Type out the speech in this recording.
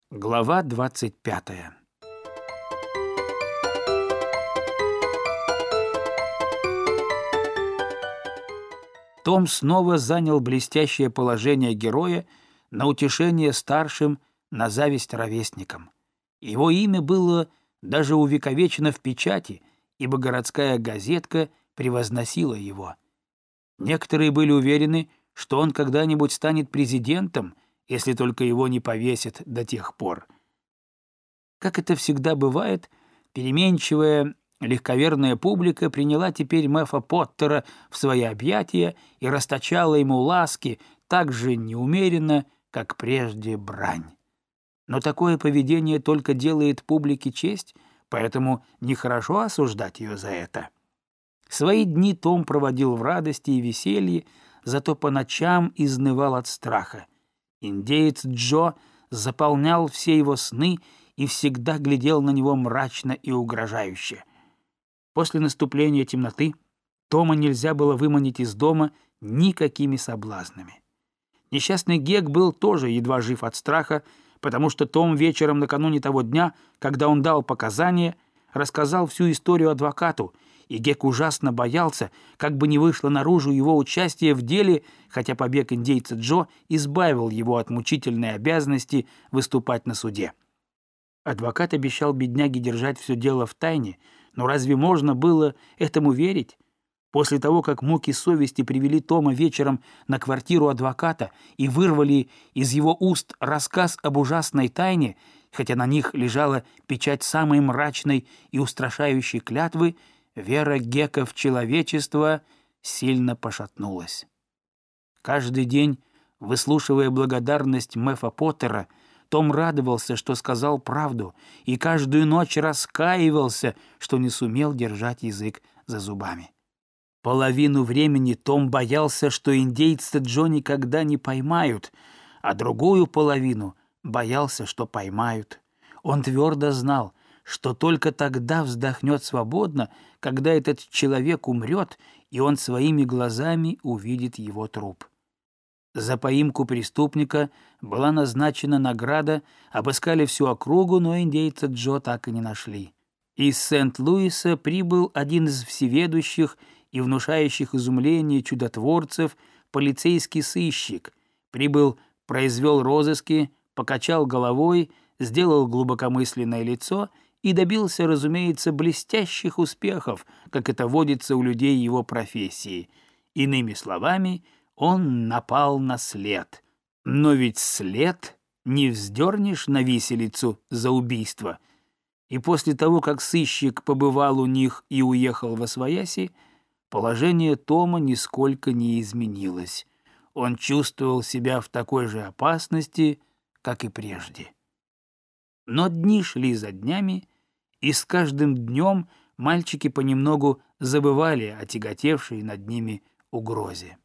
Глава 25. Том снова занял блестящее положение героя на утешение старшим, на зависть ровесникам. Его имя было даже увековечено в печати, ибо городская газетка превозносила его. Некоторые были уверены, что он когда-нибудь станет президентом, если только его не повесят до тех пор. Как это всегда бывает, переменчивая, легковерная публика приняла теперь Мэфа Поттера в свои объятия и расточала ему ласки так же неумеренно, как прежде брань. Но такое поведение только делает публике честь, поэтому нехорошо осуждать ее за это. Свои дни Том проводил в радости и веселье, зато по ночам изнывал от страха. Индеец Джо заполнял все его сны и всегда глядел на него мрачно и угрожающе. После наступления темноты Тома нельзя было выманить из дома никакими соблазнами. Несчастный Гек был тоже едва жив от страха, потому что Том вечером накануне того дня, когда он дал показания, рассказал всю историю адвокату, и Гек ужасно боялся, как бы не вышло наружу его участие в деле, хотя побег индейца Джо избавил его от мучительной обязанности выступать на суде. Адвокат обещал бедняге держать все дело в тайне, но разве можно было этому верить? После того, как муки совести привели Тома вечером на квартиру адвоката и вырвали из его уст рассказ об ужасной тайне, хотя на них лежала печать самой мрачной и устрашающей клятвы, вера Гека в человечество сильно пошатнулась. Каждый день, выслушивая благодарность Мэфа Поттера, Том радовался, что сказал правду, и каждую ночь раскаивался, что не сумел держать язык за зубами. Половину времени Том боялся, что индейца Джо никогда не поймают, а другую половину боялся, что поймают. Он твердо знал, что только тогда вздохнет свободно, когда этот человек умрет, и он своими глазами увидит его труп. За поимку преступника была назначена награда, обыскали всю округу, но индейца Джо так и не нашли. Из Сент-Луиса прибыл один из всеведущих и внушающих изумление чудотворцев, полицейский сыщик. Прибыл, произвел розыски, покачал головой, сделал глубокомысленное лицо и добился, разумеется, блестящих успехов, как это водится у людей его профессии. Иными словами, он напал на след. Но ведь след не вздернешь на виселицу за убийство. И после того, как сыщик побывал у них и уехал восвояси, положение Тома нисколько не изменилось. Он чувствовал себя в такой же опасности, как и прежде. Но дни шли за днями, и с каждым днем мальчики понемногу забывали о тяготевшей над ними угрозе.